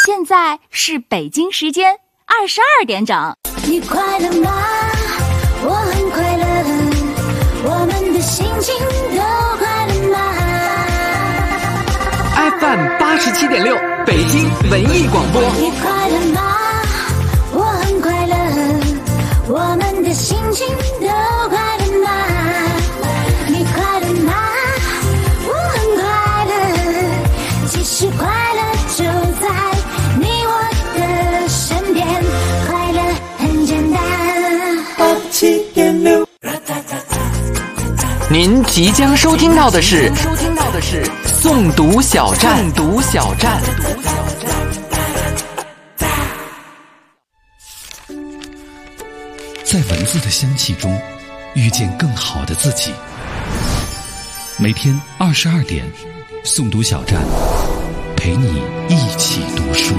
现在是北京时间22点整。 你快乐吗？我很快乐，我们的心情都快乐吗？ FM 87.6北京文艺广播。 你快乐吗？我很快乐，我们的心情都快乐吗？你快乐吗？我很快乐，其实快乐就在你我的身边，快乐很简单。87.6。 您即将收听到的是诵读小站。 在文字的香气中遇见更好的自己。每天22点，诵读小站陪你一起读书。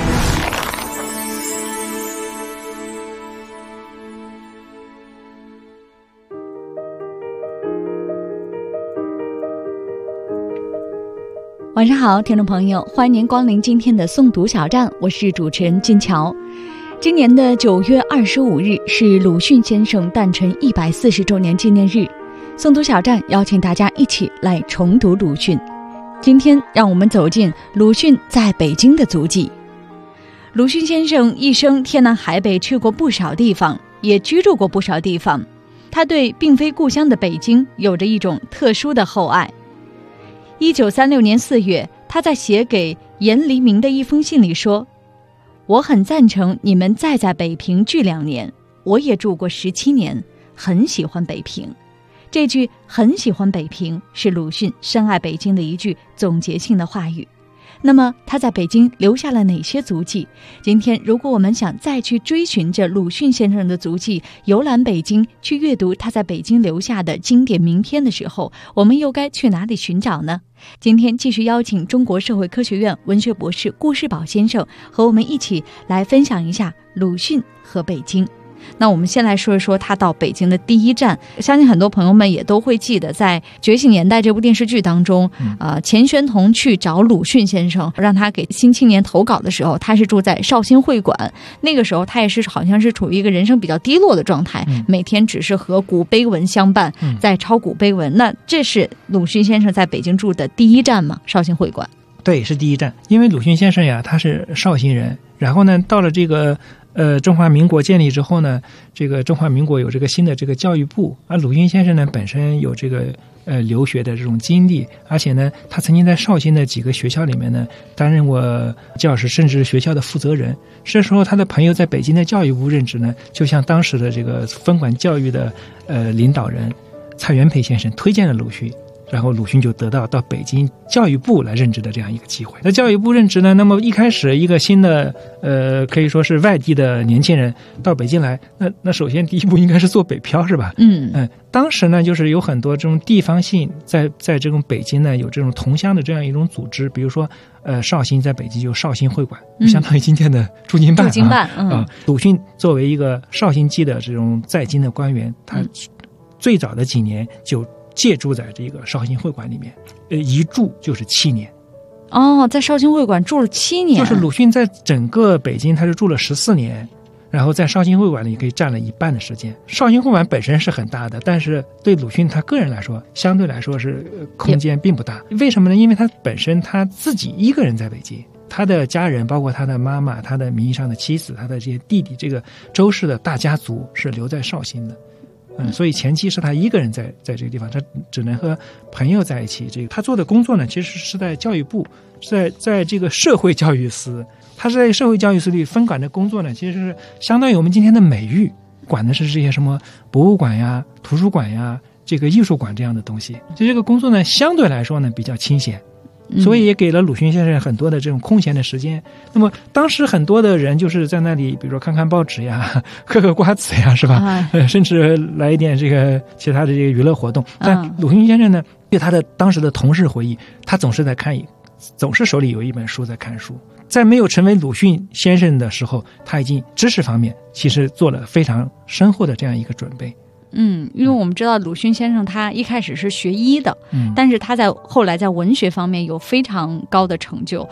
晚上好，听众朋友，欢迎您光临今天的诵读小站，我是主持人金桥。今年的9月25日是鲁迅先生诞辰140周年纪念日，诵读小站邀请大家一起来重读鲁迅。今天让我们走进鲁迅在北京的足迹。鲁迅先生一生天南海北去过不少地方，也居住过不少地方，他对并非故乡的北京有着一种特殊的厚爱。1936年4月，他在写给严黎明的一封信里说，我很赞成你们再在北平居2年，我也住过17年，很喜欢北平。这句很喜欢北平是鲁迅深爱北京的一句总结性的话语。那么他在北京留下了哪些足迹？今天如果我们想再去追寻着鲁迅先生的足迹，游览北京，去阅读他在北京留下的经典名篇的时候，我们又该去哪里寻找呢？今天继续邀请中国社会科学院文学博士顾世宝先生和我们一起来分享一下鲁迅和北京。那我们先来说一说他到北京的第一站。相信很多朋友们也都会记得，在《觉醒年代》这部电视剧当中，钱玄同去找鲁迅先生，让他给《新青年》投稿的时候，他是住在绍兴会馆。那个时候他也是好像是处于一个人生比较低落的状态，每天只是和古碑文相伴，在抄古碑文。那这是鲁迅先生在北京住的第一站吗？绍兴会馆。 对，是第一站。因为鲁迅先生呀，他是绍兴人，然后呢，到了这个中华民国建立之后呢，这个中华民国有这个新的这个教育部，而鲁迅先生呢本身有这个留学的这种经历，而且呢，他曾经在绍兴的几个学校里面呢担任过教师，甚至学校的负责人。这时候他的朋友在北京的教育部任职呢，就向当时的这个分管教育的领导人蔡元培先生推荐了鲁迅。然后鲁迅就得到北京教育部来任职的这样一个机会。在教育部任职呢，那么一开始一个新的可以说是外地的年轻人到北京来，那首先第一步应该是做北漂，是吧？当时呢就是有很多这种地方性在这种北京呢有这种同乡的这样一种组织，比如说绍兴在北京有绍兴会馆，相当于今天的驻京办。鲁迅作为一个绍兴籍的这种在京的官员，他最早的几年就借住在这个绍兴会馆里面，一住就是7年。 在绍兴会馆住了7年。 就是鲁迅在整个北京他是住了14年，然后在绍兴会馆里可以占了一半的时间。绍兴会馆本身是很大的，但是对鲁迅他个人来说，相对来说是空间并不大。为什么呢？因为他本身他自己一个人在北京，他的家人包括他的妈妈、他的名义上的妻子、他的这些弟弟，这个周氏的大家族是留在绍兴的。所以前期是他一个人在这个地方，他只能和朋友在一起。这个他做的工作呢，其实是在教育部，在这个社会教育司。他是在社会教育司里分管的工作呢，其实是相当于我们今天的美育，管的是这些什么博物馆呀、图书馆呀、这个艺术馆这样的东西。就这个工作呢，相对来说呢比较清闲。所以也给了鲁迅先生很多的这种空闲的时间。那么当时很多的人就是在那里，比如说看看报纸呀、嗑个瓜子呀，是吧？甚至来一点这个其他的这个娱乐活动。但鲁迅先生呢，对他的当时的同事回忆，他总是手里有一本书在看书。在没有成为鲁迅先生的时候，他已经知识方面其实做了非常深厚的这样一个准备。 因为我们知道鲁迅先生他一开始是学医的，但是他后来在文学方面有非常高的成就。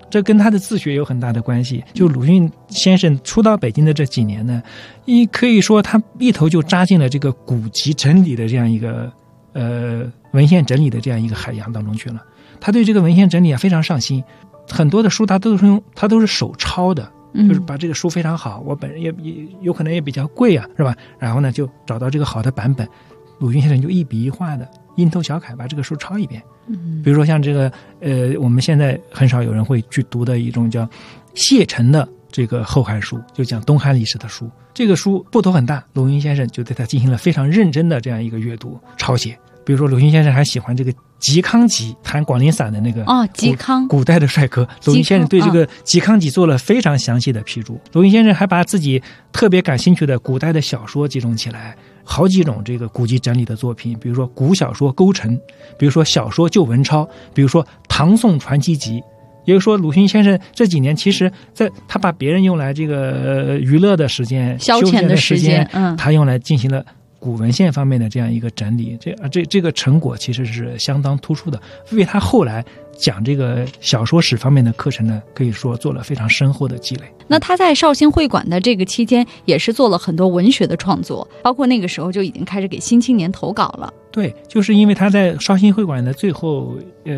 这跟他的自学有很大的关系。就鲁迅先生初到北京的这几年呢，可以说他一头就扎进了这个古籍整理的这样一个文献整理的这样一个海洋当中去了。他对这个文献整理非常上心，很多的书他都是手抄的，就是把这个书非常好，我本人也有可能也比较贵啊，是吧？然后呢就找到这个好的版本，鲁迅先生就一笔一画的蝇头小楷把这个书抄一遍。比如说像这个我们现在很少有人会去读的一种叫谢忱的这个后汉书，就讲东汉历史的书，这个书部头很大，鲁迅先生就对他进行了非常认真的这样一个阅读抄写。比如说鲁迅先生还喜欢这个嵇康集谈广陵散的那个嵇康古代的帅哥，鲁迅先生对这个嵇康集做了非常详细的批注。鲁迅先生还把自己特别感兴趣的古代的小说集中起来，好几种这个古籍整理的作品，比如说古小说勾陈，比如说小说旧文钞，比如说唐宋传奇集。也就是说鲁迅先生这几年其实他把别人用来这个娱乐的时间消遣的时间他用来进行了古文献方面的这样一个整理，这个成果其实是相当突出的，为他后来讲这个小说史方面的课程呢，可以说做了非常深厚的积累。 那他在绍兴会馆的这个期间也是做了很多文学的创作，包括那个时候就已经开始给《新青年》投稿了。 对，就是因为他在绍兴会馆的最后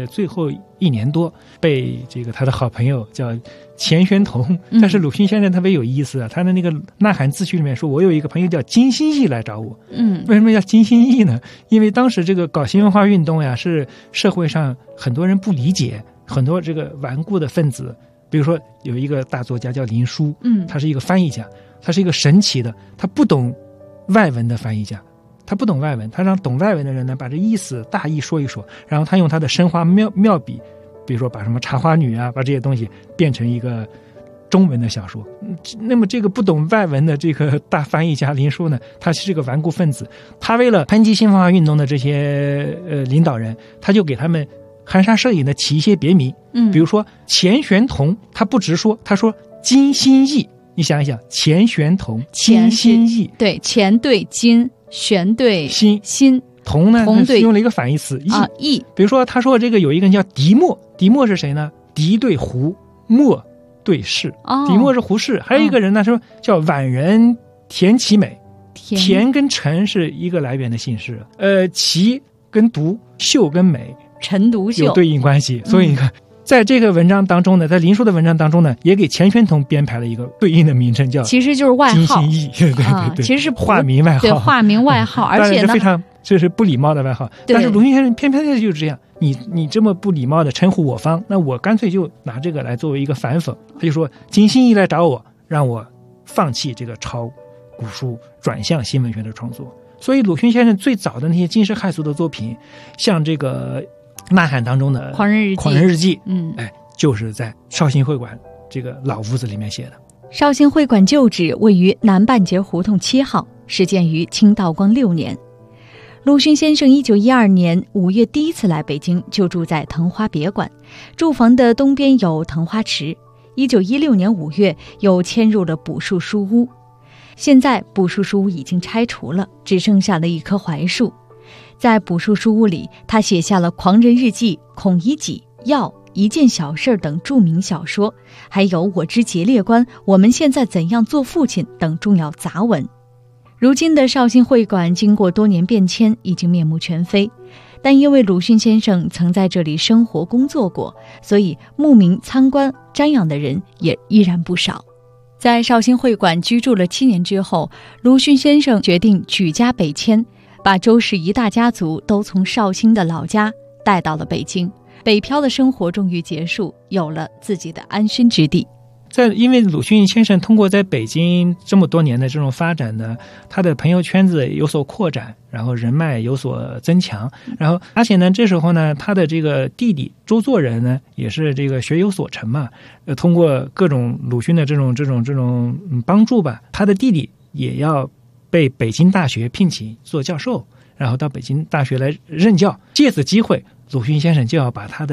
1年多被这个他的好朋友叫钱玄同，但是鲁迅先生特别有意思啊，他的那个《呐喊自序》里面说，我有一个朋友叫金星义来找我。为什么叫金星义呢？因为当时这个搞新文化运动呀，是社会上很多人不理解，很多这个顽固的分子，比如说有一个大作家叫林纾，他是一个翻译家，他是一个神奇的，他不懂外文的翻译家，他不懂外文，他让懂外文的人呢把这意思大意说一说，然后他用他的生花妙笔，比如说把什么茶花女啊，把这些东西变成一个中文的小说。那么这个不懂外文的这个大翻译家林纾呢，他是个顽固分子，他为了抨击新文化运动的这些领导人，他就给他们含沙射影的起一些别名。比如说钱玄同，他不直说，他说金心义。你想一想，钱玄同，金心义，对， 钱对金，玄对心，同呢用了一个反义词义。比如说他说这个有一个人叫狄墨，狄墨是谁呢？狄对胡，墨对士，狄墨是胡适。还有一个人呢说叫宛人田其美，田跟陈是一个来源的姓氏，其跟独，秀跟美， 陈独秀有对应关系。所以你看在这个文章当中呢，在林纾的文章当中呢，也给钱玄同编排了一个对应的名称，叫其实就是外号， 金心义。对， 其实是化名外号， 对，化名外号，而且呢非常这是不礼貌的外号。但是鲁迅先生偏偏就是这样，你这么不礼貌的称呼我方，那我干脆就拿这个来作为一个反讽。他就说金心义来找我，让我放弃这个抄古书，转向新文学的创作。所以鲁迅先生最早的那些惊世骇俗的作品，像这个呐喊当中的狂人日记，就是在绍兴会馆这个老屋子里面写的。 绍兴会馆旧址位于南半截胡同7号，始建于清道光6年。鲁迅先生1912年5月第一次来北京，就住在藤花别馆，住房的东边有藤花池。1916年5月又迁入了卜树书屋，现在卜树书屋已经拆除了，只剩下了一棵槐树。在卜树书屋里，他写下了《狂人日记》、《孔乙己》、《药》、《一件小事》等著名小说，还有《我之节烈观》、《我们现在怎样做父亲》等重要杂文。如今的绍兴会馆经过多年变迁，已经面目全非，但因为鲁迅先生曾在这里生活工作过，所以慕名参观瞻仰的人也依然不少。在绍兴会馆居住了7年之后，鲁迅先生决定举家北迁，把周氏一大家族都从绍兴的老家带到了北京。北漂的生活终于结束，有了自己的安身之地。 因为鲁迅先生通过在北京这么多年的这种发展呢，他的朋友圈子有所扩展，然后人脉有所增强，然后而且呢，这时候呢，他的这个弟弟周作人呢，也是这个学有所成嘛，通过各种鲁迅的这种帮助吧，他的弟弟也要被北京大学聘请做教授，然后到北京大学来任教。借此机会，鲁迅先生就要把他的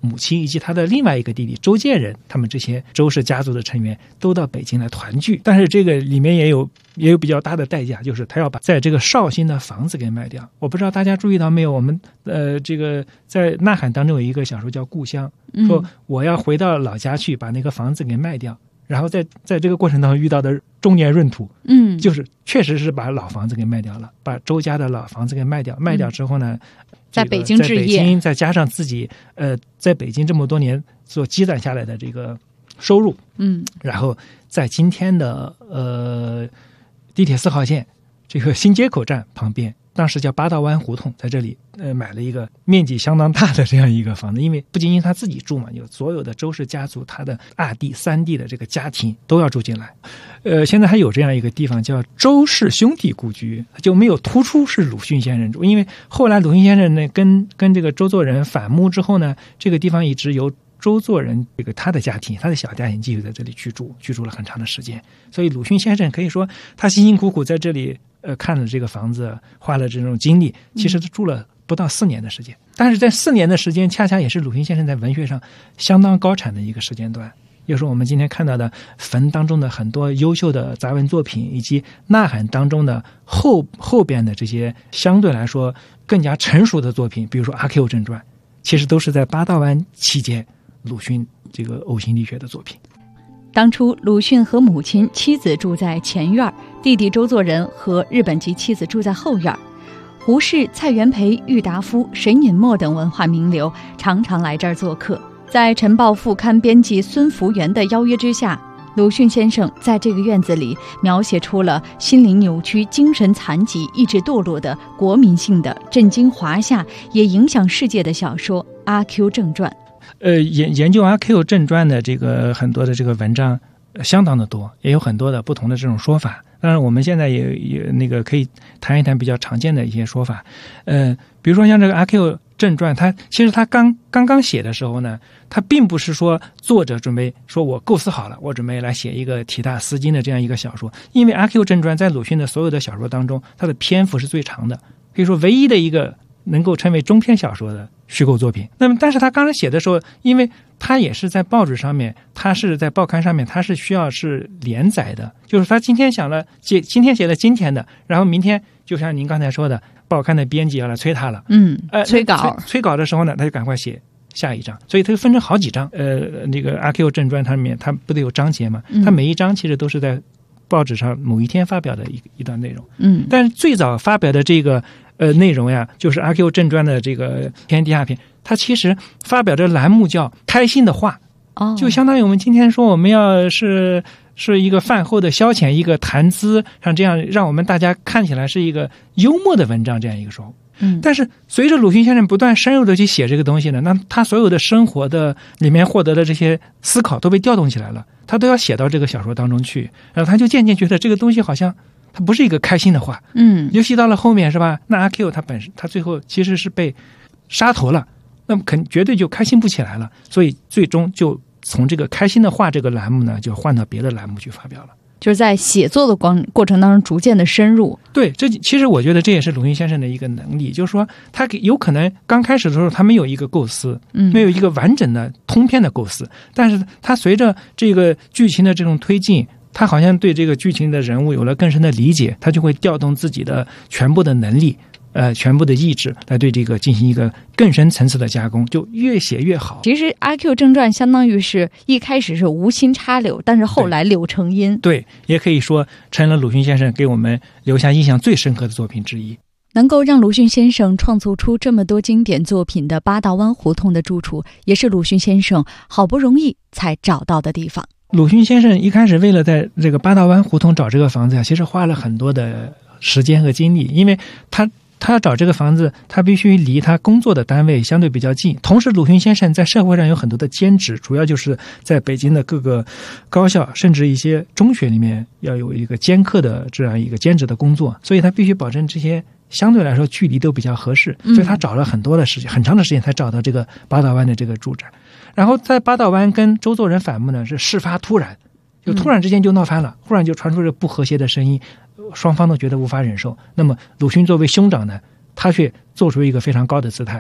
母亲以及他的另外一个弟弟周建人，他们这些周氏家族的成员都到北京来团聚。但是这个里面也有比较大的代价，就是他要把在这个绍兴的房子给卖掉。我不知道大家注意到没有，我们这个在《呐喊》当中有一个小说叫《故乡》，说我要回到老家去把那个房子给卖掉。然后在这个过程当中遇到的中年闰土，就是确实是把老房子给卖掉了，把周家的老房子给卖掉。卖掉之后呢， 在北京置业， 再加上自己在北京这么多年所积攒下来的这个收入，然后在今天的地铁4号线这个新街口站旁边，当时叫八道湾胡同，在这里买了一个面积相当大的这样一个房子。因为不仅仅他自己住嘛，有所有的周氏家族，他的2弟3弟的这个家庭都要住进来。现在还有这样一个地方叫周氏兄弟故居，就没有突出是鲁迅先生住。因为后来鲁迅先生呢跟这个周作人反目之后呢，这个地方一直由周作人这个他的家庭，他的小家庭继续在这里居住了很长的时间。所以鲁迅先生可以说他辛辛苦苦在这里看了这个房子，花了这种精力，其实他住了不到4年的时间。但是在4年的时间，恰恰也是鲁迅先生在文学上相当高产的一个时间段。也是我们今天看到的坟当中的很多优秀的杂文作品，以及呐喊当中的后边的这些相对来说更加成熟的作品，比如说《阿 Q 正传》，其实都是在八道湾期间鲁迅这个呕心沥血的作品。 当初鲁迅和母亲、妻子住在前院，弟弟周作人和日本籍妻子住在后院。胡适、蔡元培、郁达夫、沈尹默等文化名流常常来这儿做客。在《晨报》副刊编辑孙福元的邀约之下，鲁迅先生在这个院子里描写出了心灵扭曲、精神残疾、意志堕落的国民性的震惊华夏也影响世界的小说《阿 Q 正传》。 研究《阿 Q 正传》的这个很多的这个文章相当的多，也有很多的不同的这种说法。当然我们现在也那个可以谈一谈比较常见的一些说法。比如说像这个《阿 Q 正传》，其实他刚刚写的时候呢，他并不是说作者准备说我构思好了，我准备来写一个体大思经的这样一个小说。因为《阿 Q 正传》在鲁迅的所有的小说当中，它的篇幅是最长的，可以说唯一的一个能够称为中篇小说的虚构作品。那么但是他刚才写的时候，因为他也是在报纸上面，他是在报刊上面，他是需要是连载的，就是他今天写了今天的，然后明天就像您刚才说的，报刊的编辑要来催他了，催稿的时候呢，他就赶快写下一章，所以他就分成好几章。那个《阿 Q 正传》它里面它不得有章节嘛？它每一章其实都是在报纸上某一天发表的一段内容。但是最早发表的这个内容呀，就是《阿 Q 正传》的这个第二篇，它其实发表的栏目叫开心的话，就相当于我们今天说我们要是一个饭后的消遣，一个谈资，像这样让我们大家看起来是一个幽默的文章这样一个说。但是随着鲁迅先生不断深入的去写这个东西呢，那他所有的生活的里面获得的这些思考都被调动起来了，他都要写到这个小说当中去，然后他就渐渐觉得这个东西好像它不是一个开心的话。尤其到了后面是吧，那阿 Q 他最后其实是被杀头了，那么绝对就开心不起来了，所以最终就从这个开心的话这个栏目呢，就换到别的栏目去发表了。 就是在写作的过程当中逐渐的深入。 对，这其实我觉得这也是鲁迅先生的一个能力，就是说他有可能刚开始的时候他没有一个构思，没有一个完整的通篇的构思，但是他随着这个剧情的这种推进，他好像对这个剧情的人物有了更深的理解，他就会调动自己的全部的能力，全部的意志来对这个进行一个更深层次的加工，就越写越好。 其实《阿 Q 正传》相当于是一开始是无心插柳，但是后来柳成荫。 对，也可以说成了鲁迅先生给我们留下印象最深刻的作品之一。 能够让鲁迅先生创作出这么多经典作品的八道湾胡同的住处，也是鲁迅先生好不容易才找到的地方。 鲁迅先生一开始为了在这个八道湾胡同找这个房子，其实花了很多的时间和精力，因为他要找这个房子，他必须离他工作的单位相对比较近。同时鲁迅先生在社会上有很多的兼职，主要就是在北京的各个高校甚至一些中学里面要有一个兼课的这样一个兼职的工作，所以他必须保证这些相对来说距离都比较合适，所以他找了很多的时间，很长的时间才找到这个八道湾的这个住宅。然后在八道湾跟周作人反目呢，是事发突然，就突然之间就闹翻了，忽然就传出这不和谐的声音，双方都觉得无法忍受。那么鲁迅作为兄长呢，他却做出一个非常高的姿态，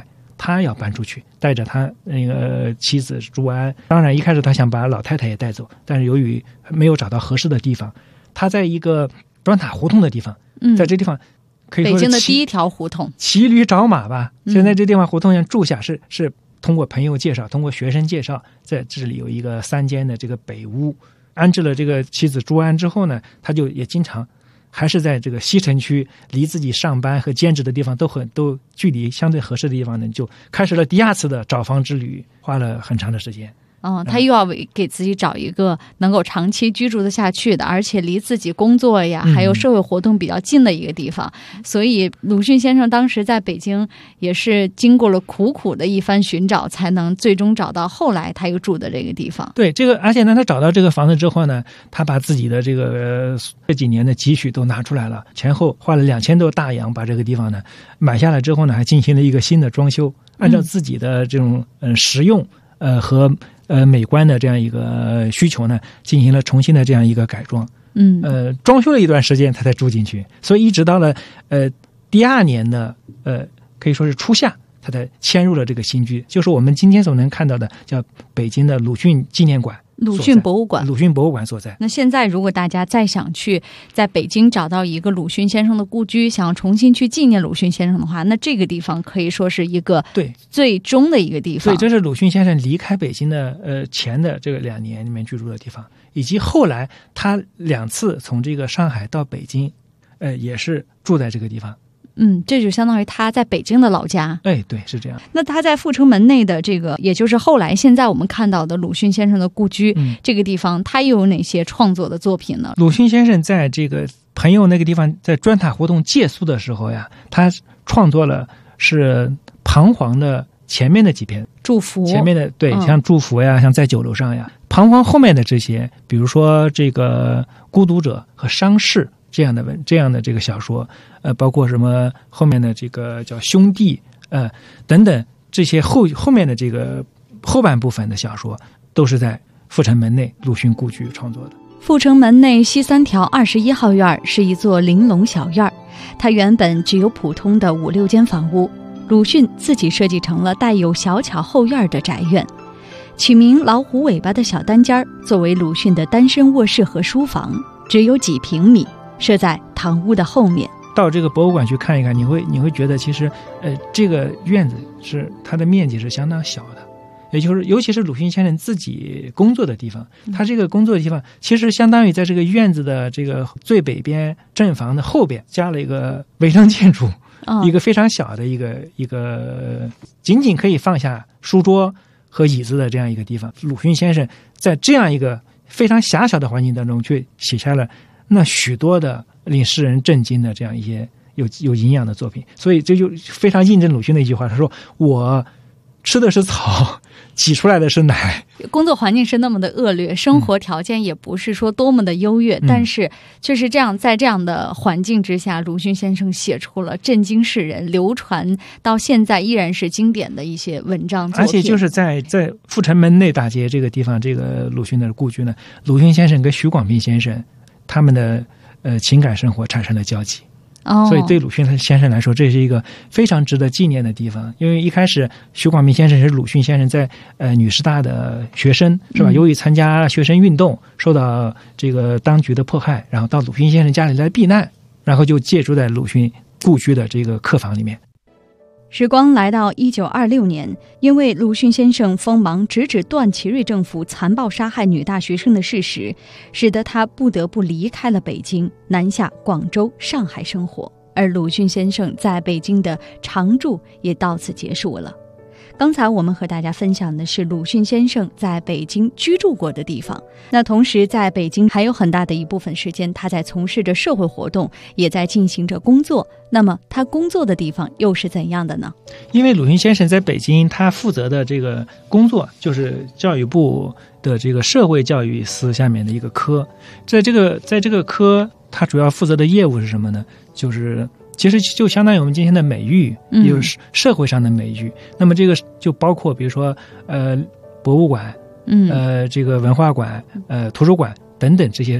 他要搬出去，带着他那个妻子朱安。当然一开始他想把老太太也带走，但是由于没有找到合适的地方，他在一个砖塔胡同的地方，在这地方可以说是北京的第一条胡同， 骑驴找马吧。现在这地方胡同上住下是通过朋友介绍，通过学生介绍，在这里有一个3间的这个北屋。安置了这个妻子朱安之后呢，他就也经常还是在这个西城区，离自己上班和兼职的地方都距离相对合适的地方呢，就开始了第2次的找房之旅，花了很长的时间。 他又要给自己找一个能够长期居住得下去的，而且离自己工作呀还有社会活动比较近的一个地方。所以鲁迅先生当时在北京也是经过了苦的一番寻找，才能最终找到后来他又住的这个地方。 对，这个而且呢，他找到这个房子之后呢，他把自己的这几年的积蓄都拿出来了，前后花了2000多大洋把这个地方呢买下来之后呢，还进行了一个新的装修，按照自己的这种实用和美观的这样一个需求呢，进行了重新的这样一个改装。装修了一段时间，他才住进去，所以一直到了第2年的可以说是初夏，他才迁入了这个新居，就是我们今天所能看到的叫北京的鲁迅纪念馆。 鲁迅博物馆所在。那现在如果大家再想去在北京找到一个鲁迅先生的故居，想要重新去纪念鲁迅先生的话，那这个地方可以说是一个最终的一个地方。 对，这是鲁迅先生离开北京的前的这个2年里面居住的地方，以及后来他2次从这个上海到北京，也是住在这个地方。 这就相当于他在北京的老家。 对，是这样。 那他在阜成门内的这个，也就是后来现在我们看到的鲁迅先生的故居，这个地方他又有哪些创作的作品呢？ 鲁迅先生在这个朋友那个地方，在砖塔胡同借宿的时候呀，他创作了是彷徨的前面的几篇祝福， 前面的像祝福呀，像在酒楼上呀，彷徨后面的这些，比如说这个孤独者和伤逝这样的这个小说，包括什么后面的这个叫兄弟，等等这些后面的这个后半部分的小说，都是在阜成门内鲁迅故居创作的。 阜成门内西3条21号院是一座玲珑小院，它原本只有普通的5、6间房屋，鲁迅自己设计成了带有小巧后院的宅院，取名老虎尾巴的小单间作为鲁迅的单身卧室和书房，只有几平米，设在堂屋的后面。 到这个博物馆去看一看，你会觉得其实这个院子是它的面积是相当小的，也就是尤其是鲁迅先生自己工作的地方，他这个工作的地方其实相当于在这个院子的这个最北边正房的后边加了一个违章建筑，一个非常小的一个仅仅可以放下书桌和椅子的这样一个地方。鲁迅先生在这样一个非常狭小的环境当中，却写下了那许多的令世人震惊的这样一些有营养的作品。所以这就非常印证鲁迅的一句话，他说我吃的是草，挤出来的是奶。 工作环境是那么的恶劣，生活条件也不是说多么的优越，但是却是这样，在这样的环境之下，鲁迅先生写出了震惊世人、流传到现在依然是经典的一些文章作品。 而且就是在阜成门内大街这个地方，这个鲁迅的故居呢，鲁迅先生跟许广平先生他们的情感生活产生了交集。所以对鲁迅先生来说，这是一个非常值得纪念的地方。因为一开始许广平先生是鲁迅先生在女师大的学生，是吧？由于参加学生运动受到这个当局的迫害，然后到鲁迅先生家里来避难，然后就借住在鲁迅故居的这个客房里面。 时光来到1926年，因为鲁迅先生锋芒直指段祺瑞政府残暴杀害女大学生的事实，使得他不得不离开了北京，南下广州、上海生活，而鲁迅先生在北京的常住也到此结束了。刚才我们和大家分享的是鲁迅先生在北京居住过的地方，那同时在北京还有很大的一部分时间他在从事着社会活动，也在进行着工作。那么他工作的地方又是怎样的呢？ 因为鲁迅先生在北京，他负责的这个工作就是教育部的这个社会教育司下面的一个科，在这个科，他主要负责的业务是什么呢？就是其实就相当于我们今天的美育，也就是社会上的美育。那么这个就包括比如说博物馆，这个文化馆、图书馆等等这些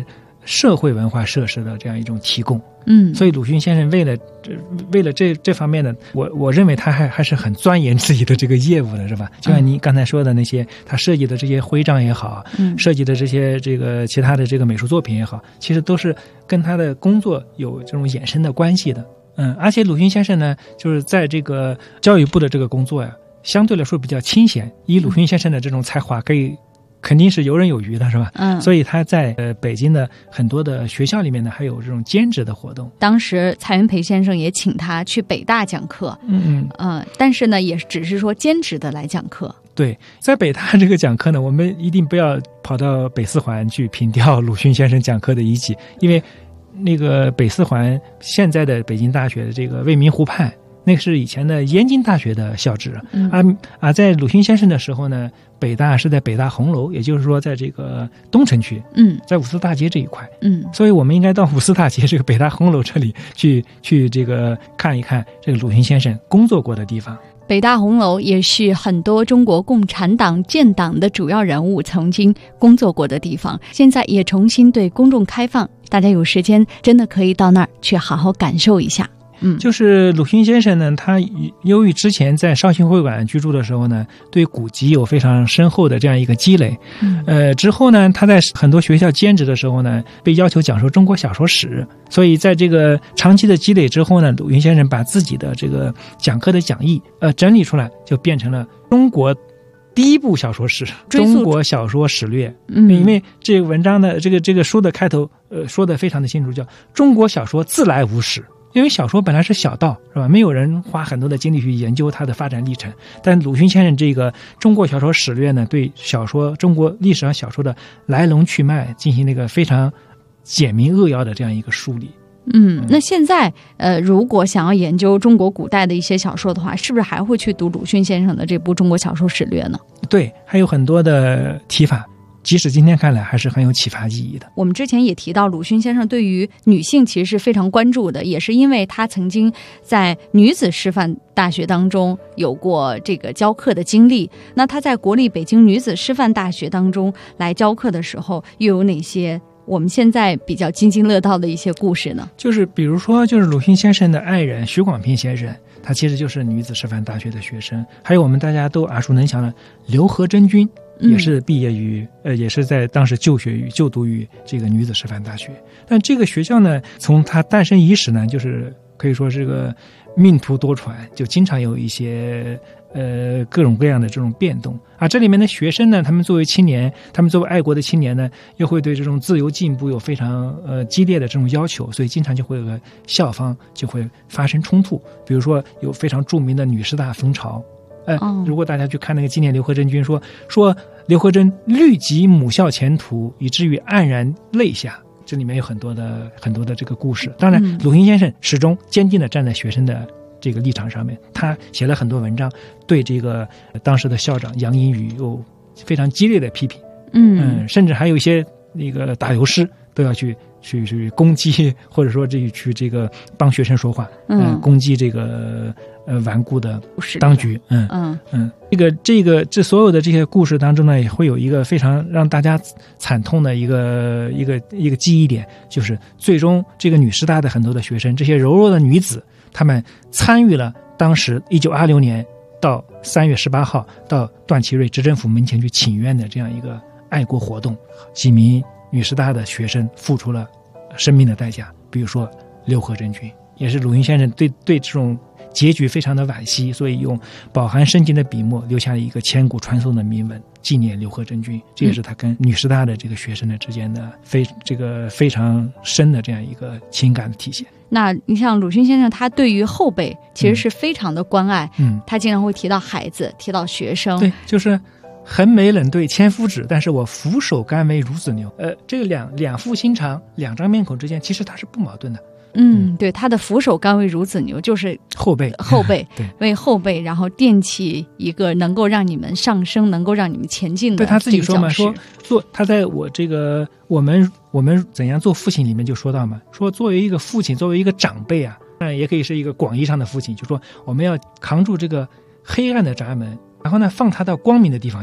社会文化设施的这样一种提供。 所以鲁迅先生为了这方面的，我认为他还是很钻研自己的这个业务的，是吧？就像你刚才说的那些，他设计的这些徽章也好，设计的这些这个其他的这个美术作品也好，其实都是跟他的工作有这种衍生的关系的。而且鲁迅先生呢，就是在这个教育部的这个工作呀，相对来说比较清闲，以鲁迅先生的这种才华肯定是游刃有余的，是吧？所以他在北京的很多的学校里面呢，还有这种兼职的活动。 当时蔡元培先生也请他去北大讲课，但是呢，也只是说兼职的来讲课。 对，在北大这个讲课呢，我们一定不要跑到北四环去凭吊鲁迅先生讲课的遗迹，因为那个北四环现在的北京大学的这个未名湖畔，那是以前的燕京大学的校址。在鲁迅先生的时候呢，北大是在北大红楼，也就是说在这个东城区，在五四大街这一块。所以我们应该到五四大街这个北大红楼这里去这个看一看这个鲁迅先生工作过的地方。 北大红楼也是很多中国共产党建党的主要人物曾经工作过的地方，现在也重新对公众开放，大家有时间真的可以到那儿去好好感受一下。 就是鲁迅先生呢，他由于之前在绍兴会馆居住的时候呢，对古籍有非常深厚的这样一个积累。之后呢，他在很多学校兼职的时候呢，被要求讲授中国小说史，所以在这个长期的积累之后呢，鲁迅先生把自己的这个讲课的讲义整理出来，就变成了中国第一部小说史《中国小说史略》。因为这个文章的这个书的开头说的非常的清楚，叫中国小说自来无史。因为小说本来是小道，是吧？没有人花很多的精力去研究它的发展历程。但鲁迅先生这个《中国小说史略》呢，对中国历史上小说的来龙去脉进行那个非常简明扼要的这样一个梳理。 那现在如果想要研究中国古代的一些小说的话，是不是还会去读鲁迅先生的这部《中国小说史略》呢？对， 还有很多的提法。即使今天看来还是很有启发意义的。 我们之前也提到，鲁迅先生对于女性其实是非常关注的，也是因为他曾经在女子师范大学当中有过这个教课的经历。那他在国立北京女子师范大学当中来教课的时候，又有哪些我们现在比较津津乐道的一些故事呢？ 就是比如说，就是鲁迅先生的爱人徐广平先生，他其实就是女子师范大学的学生。还有我们大家都耳熟能详的刘和珍君，也是毕业于也是在当时就读于这个女子师范大学。但这个学校呢，从它诞生伊始呢，就是可以说是个命途多舛，就经常有一些各种各样的这种变动啊。这里面的学生呢，他们作为青年，他们作为爱国的青年呢，又会对这种自由进步有非常激烈的这种要求，所以经常就会和校方就会发生冲突。比如说有非常著名的女师大风潮。如果大家去看那个纪念刘和珍君，说刘和珍虑及母校前途，以至于黯然泪下。这里面有很多的这个故事。当然，鲁迅先生始终坚定地站在学生的这个立场上面，他写了很多文章，对这个当时的校长杨荫宇有非常激烈的批评。甚至还有一些那个打油诗都要去攻击，或者说去这个帮学生说话，攻击这个顽固的当局。这所有的这些故事当中呢，也会有一个非常让大家惨痛的一个记忆点，就是最终这个女师大的很多的学生，这些柔弱的女子，她们参与了当时1926年到3月18号到段祺瑞执政府门前去请愿的这样一个爱国活动。几名女师大的学生付出了生命的代价，比如说刘和珍君，也是鲁迅先生对这种结局非常的惋惜，所以用饱含深情的笔墨留下了一个千古传颂的铭文，纪念刘和珍君。这也是他跟女师大的这个学生的之间的非常深的这样一个情感的体现。 那你像鲁迅先生，他对于后辈其实是非常的关爱。他经常会提到孩子，提到学生。 对，就是横眉冷对千夫指，但是我俯首甘为孺子牛。这个两副心肠，两张面孔之间，其实它是不矛盾的。 对，他的俯首甘为孺子牛，就是后辈对， 为后辈，然后奠起一个能够让你们上升，能够让你们前进的。 对，他自己说嘛，他在我这个我们怎样做父亲里面就说到嘛，说作为一个父亲，作为一个长辈啊，也可以是一个广义上的父亲，就说我们要扛住这个黑暗的闸门，然后呢放他到光明的地方去。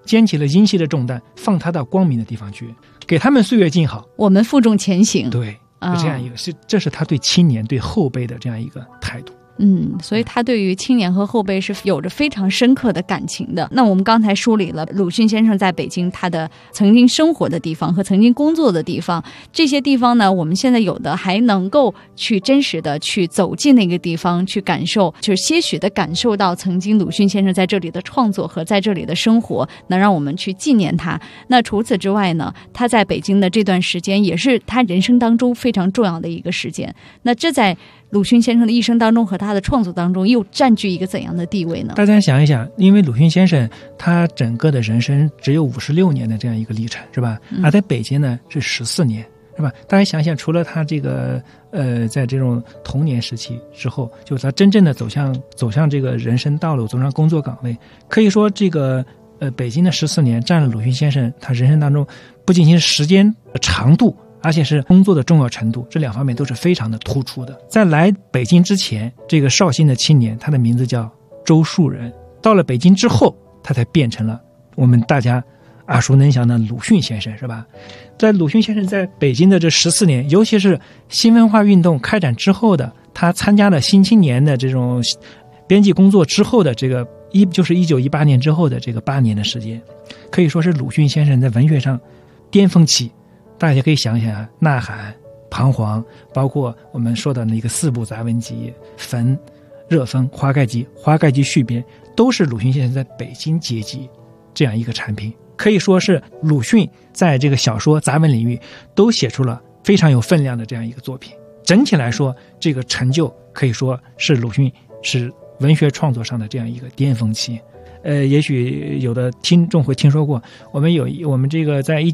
肩起了阴气的重担，放他到光明的地方去，给他们岁月静好， 我们负重前行。 对，是这样一个，这是他对青年对后辈的这样一个态度。 所以他对于青年和后辈是有着非常深刻的感情的。那我们刚才梳理了鲁迅先生在北京他的曾经生活的地方和曾经工作的地方，这些地方呢，我们现在有的还能够去真实的去走进那个地方去感受，就是些许的感受到曾经鲁迅先生在这里的创作和在这里的生活，能让我们去纪念他。那除此之外呢，他在北京的这段时间也是他人生当中非常重要的一个时间。那这在鲁迅先生的一生当中和他的创作当中又占据一个怎样的地位呢？ 大家想一想，因为鲁迅先生他整个的人生只有56年的这样一个历程，是吧？而在北京呢是14年，是吧？大家想想，除了他这个在这种童年时期之后，就是他真正的走向这个人生道路，走上工作岗位，可以说这个北京的14年占了鲁迅先生他人生当中不仅仅是时间长度，而且是工作的重要程度，这两方面都是非常的突出的。在来北京之前，这个绍兴的青年，他的名字叫周树人。到了北京之后，他才变成了我们大家耳熟能详的鲁迅先生，是吧？在鲁迅先生在北京的这14年，尤其是新文化运动开展之后的，他参加了新青年的这种编辑工作之后的这个就是1918年之后的这个8年的时间，可以说是鲁迅先生在文学上巅峰期。大家可以想想啊，呐喊、彷徨，包括我们说的那个4部杂文集、焚、热风、花盖集、花盖集续编，都是鲁迅先生在北京结集这样一个产品。可以说是鲁迅在这个小说杂文领域都写出了非常有分量的这样一个作品。整体来说，这个成就可以说是鲁迅是文学创作上的这样一个巅峰期。也许有的听众会听说过，我们这个在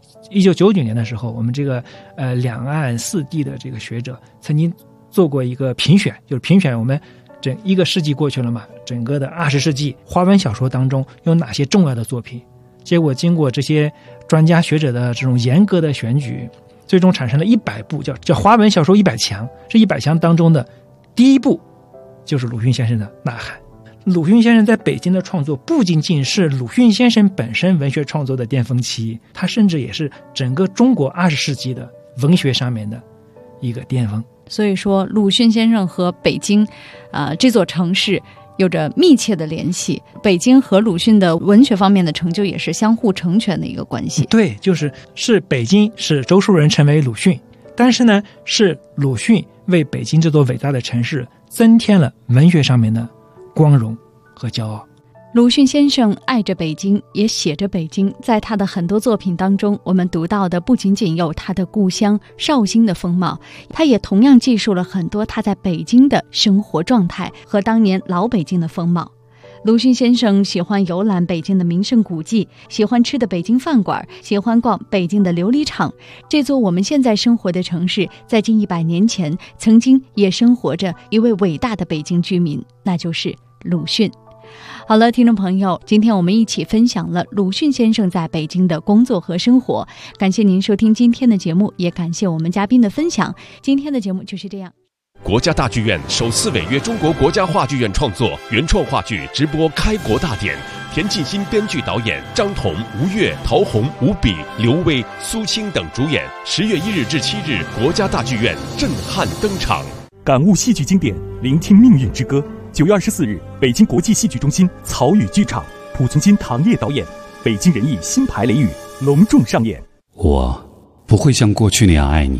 1999年的时候，我们这个两岸4地的这个学者曾经做过一个评选，就是评选我们整1个世纪过去了嘛，整个的20世纪华文小说当中有哪些重要的作品。结果经过这些专家学者的这种严格的选举，最终产生了100部叫华文小说100强。这100强当中的第一部就是鲁迅先生的《呐喊》。鲁迅先生在北京的创作不仅仅是鲁迅先生本身文学创作的巅峰期，他甚至也是整个中国20世纪的文学上面的一个巅峰。 所以说鲁迅先生和北京这座城市有着密切的联系，北京和鲁迅的文学方面的成就也是相互成全的一个关系。 对，是北京使周树人成为鲁迅，但是呢是鲁迅为北京这座伟大的城市增添了文学上面的光荣和骄傲。 鲁迅先生爱着北京，也写着北京。在他的很多作品当中，我们读到的不仅仅有他的故乡绍兴的风貌，他也同样记述了很多他在北京的生活状态和当年老北京的风貌。鲁迅先生喜欢游览北京的名胜古迹，喜欢吃的北京饭馆，喜欢逛北京的琉璃厂。这座我们现在生活的城市，在近100年前曾经也生活着一位伟大的北京居民，那就是鲁迅。好了，听众朋友，今天我们一起分享了鲁迅先生在北京的工作和生活。感谢您收听今天的节目，也感谢我们嘉宾的分享。今天的节目就是这样。 国家大剧院首次违约中国国家话剧院创作原创话剧直播开国大典，田沁鑫编剧导演，张彤、吴越、陶虹、吴比、刘威、苏青等主演。10月1日至7日，国家大剧院震撼登场。 感悟戏剧经典，聆听命运之歌。9月24日，北京国际戏剧中心草语剧场，濮存昕、唐烨导演，北京人艺新排雷雨隆重上演。 我不会像过去那样爱你。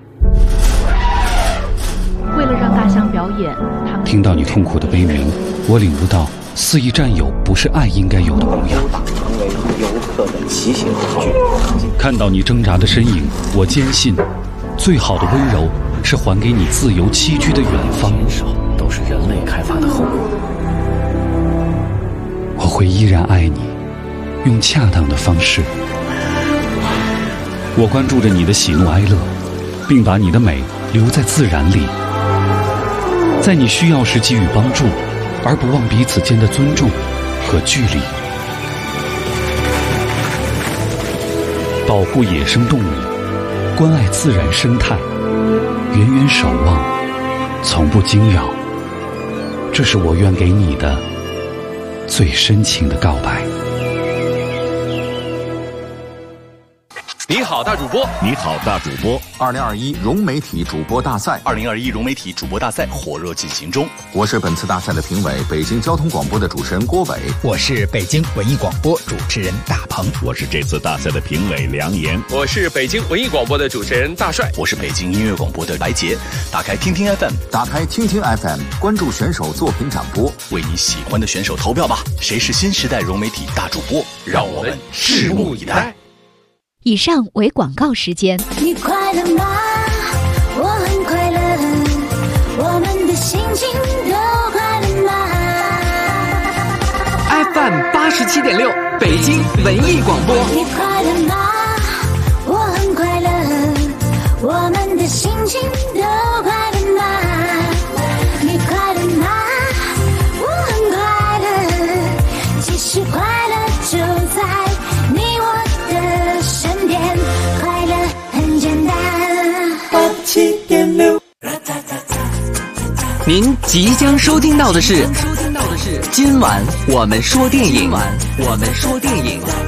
为了让大象表演，他们听到你痛苦的悲鸣，我领悟到肆意占有不是爱应该有的模样。 成为游客的骑行工具。 看到你挣扎的身影，我坚信，最好的温柔是还给你自由栖居的远方。 都是人类开发的后果。 我会依然爱你，用恰当的方式。我关注着你的喜怒哀乐，并把你的美留在自然里，在你需要时给予帮助，而不忘彼此间的尊重和距离。保护野生动物，关爱自然生态，远远守望，从不惊扰。这是我愿给你的最深情的告白。 你好，大主播！ 你好，大主播 ！2021融媒体主播大赛 ，2021融媒体主播大赛火热进行中。 我是本次大赛的评委，北京交通广播的主持人郭伟。 我是北京文艺广播主持人大鹏。 我是这次大赛的评委梁岩。 我是北京文艺广播的主持人大帅。 我是北京音乐广播的白洁。打开听听 FM， 打开听听 FM， 关注选手作品展播， 为你喜欢的选手投票吧！谁是新时代融媒体大主播？让我们拭目以待。 以上为广告时间。 你快乐吗？我很快乐，我们的心情都快乐吗 ？FM 87.6，北京文艺广播。 你快乐吗？我很快乐，我们的心情都快乐吗？你快乐吗？我很快乐，其实快乐就在你我的身边，快乐很简单。87.6， 您即将收听到的是今晚我们说电影。